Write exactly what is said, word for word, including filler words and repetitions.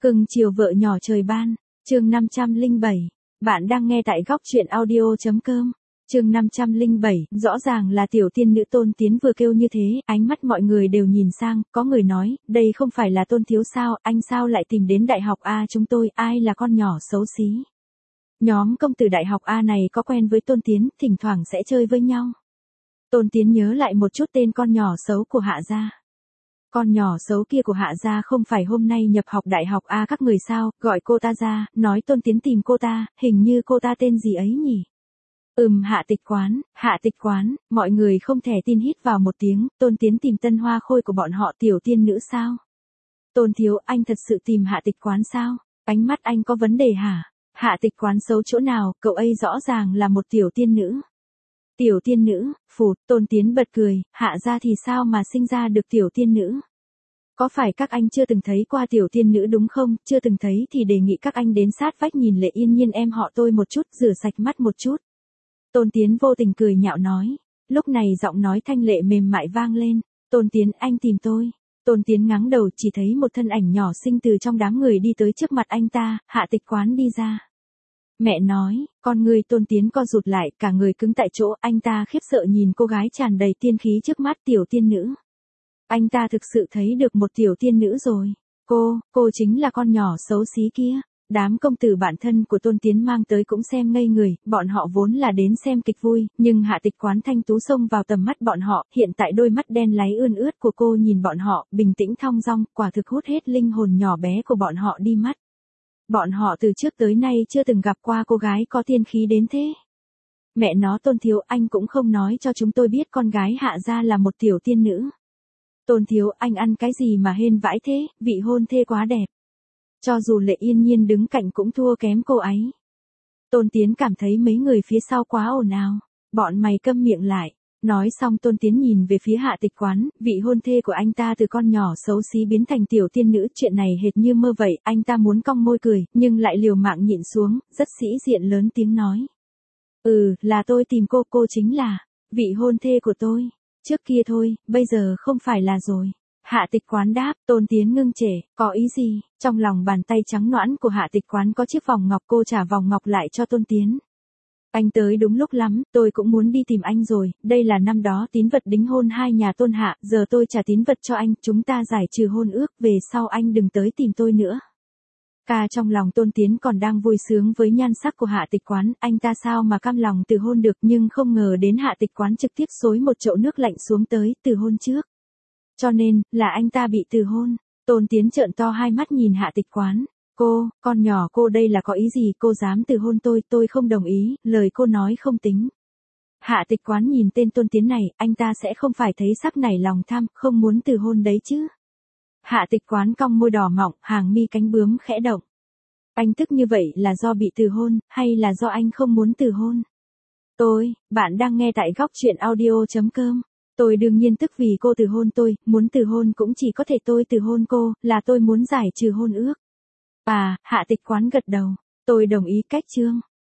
Cưng chiều vợ nhỏ trời ban, chương năm trăm lẻ bảy. Bạn đang nghe tại góc truyện audio.com. Chương năm trăm lẻ bảy, rõ ràng là tiểu tiên nữ Tôn Tiến vừa kêu như thế, ánh mắt mọi người đều nhìn sang, có người nói, đây không phải là Tôn thiếu sao, anh sao lại tìm đến đại học A chúng tôi, ai là con nhỏ xấu xí. Nhóm công tử đại học A này có quen với Tôn Tiến, thỉnh thoảng sẽ chơi với nhau. Tôn Tiến nhớ lại một chút tên con nhỏ xấu của Hạ gia. Con nhỏ xấu kia của Hạ gia không phải hôm nay nhập học đại học A các người sao, gọi cô ta ra, nói Tôn Tiến tìm cô ta, hình như cô ta tên gì ấy nhỉ. Ừm Hạ Tịch Quán, Hạ Tịch Quán, mọi người không thể tin hít vào một tiếng, Tôn Tiến tìm tân hoa khôi của bọn họ tiểu tiên nữ sao? Tôn thiếu, anh thật sự tìm Hạ Tịch Quán sao? Ánh mắt anh có vấn đề hả? Hạ Tịch Quán xấu chỗ nào, cậu ấy rõ ràng là một tiểu tiên nữ. Tiểu tiên nữ, phụt, Tôn Tiến bật cười, Hạ gia thì sao mà sinh ra được tiểu tiên nữ? Có phải các anh chưa từng thấy qua tiểu tiên nữ đúng không? Chưa từng thấy thì đề nghị các anh đến sát vách nhìn Lệ Yên Nhiên em họ tôi một chút, rửa sạch mắt một chút. Tôn Tiến vô tình cười nhạo nói. Lúc này giọng nói thanh lệ mềm mại vang lên. Tôn Tiến, anh tìm tôi. Tôn Tiến ngáng đầu chỉ thấy một thân ảnh nhỏ xinh từ trong đám người đi tới trước mặt anh ta, Hạ Tịch Quán đi ra. Mẹ nói, con người Tôn Tiến co rụt lại, cả người cứng tại chỗ, anh ta khiếp sợ nhìn cô gái tràn đầy tiên khí trước mắt tiểu tiên nữ. Anh ta thực sự thấy được một tiểu tiên nữ rồi. Cô, cô chính là con nhỏ xấu xí kia. Đám công tử bạn thân của Tôn Tiến mang tới cũng xem ngây người, bọn họ vốn là đến xem kịch vui, nhưng Hạ Tịch Quán thanh tú xông vào tầm mắt bọn họ, hiện tại đôi mắt đen láy ươn ướt của cô nhìn bọn họ, bình tĩnh thong dong, quả thực hút hết linh hồn nhỏ bé của bọn họ đi mất. Bọn họ từ trước tới nay chưa từng gặp qua cô gái có tiên khí đến thế. Mẹ nó Tôn thiếu, anh cũng không nói cho chúng tôi biết con gái Hạ gia là một tiểu tiên nữ. Tôn thiếu, anh ăn cái gì mà hên vãi thế, vị hôn thê quá đẹp. Cho dù Lệ Yên Nhiên đứng cạnh cũng thua kém cô ấy. Tôn Tiến cảm thấy mấy người phía sau quá ồn ào. Bọn mày câm miệng lại. Nói xong Tôn Tiến nhìn về phía Hạ Tịch Quán, vị hôn thê của anh ta từ con nhỏ xấu xí biến thành tiểu tiên nữ, chuyện này hệt như mơ vậy, anh ta muốn cong môi cười, nhưng lại liều mạng nhịn xuống, rất sĩ diện lớn tiếng nói. Ừ, là tôi tìm cô, cô chính là vị hôn thê của tôi. Trước kia thôi, bây giờ không phải là rồi. Hạ Tịch Quán đáp, Tôn Tiến ngưng trệ, có ý gì? Trong lòng bàn tay trắng nõn của Hạ Tịch Quán có chiếc vòng ngọc, cô trả vòng ngọc lại cho Tôn Tiến. Anh tới đúng lúc lắm, tôi cũng muốn đi tìm anh rồi, đây là năm đó tín vật đính hôn hai nhà Tôn Hạ, giờ tôi trả tín vật cho anh, chúng ta giải trừ hôn ước, về sau anh đừng tới tìm tôi nữa. Ca trong lòng Tôn Tiến còn đang vui sướng với nhan sắc của Hạ Tịch Quán, anh ta sao mà cam lòng từ hôn được, nhưng không ngờ đến Hạ Tịch Quán trực tiếp xối một chậu nước lạnh xuống tới, từ hôn trước. Cho nên, là anh ta bị từ hôn. Tôn Tiến trợn to hai mắt nhìn Hạ Tịch Quán. Cô, con nhỏ cô đây là có ý gì, cô dám từ hôn tôi, tôi không đồng ý, lời cô nói không tính. Hạ Tịch Quán nhìn tên Tôn Tiến này, anh ta sẽ không phải thấy sắc nảy lòng tham, không muốn từ hôn đấy chứ. Hạ Tịch Quán cong môi đỏ mọng, hàng mi cánh bướm khẽ động. Anh tức như vậy là do bị từ hôn, hay là do anh không muốn từ hôn? Tôi, bạn đang nghe tại góc truyện audio.com. Tôi đương nhiên tức vì cô từ hôn tôi, muốn từ hôn cũng chỉ có thể tôi từ hôn cô, là tôi muốn giải trừ hôn ước. À, Hạ Tịch Quán gật đầu. Tôi đồng ý cách chương.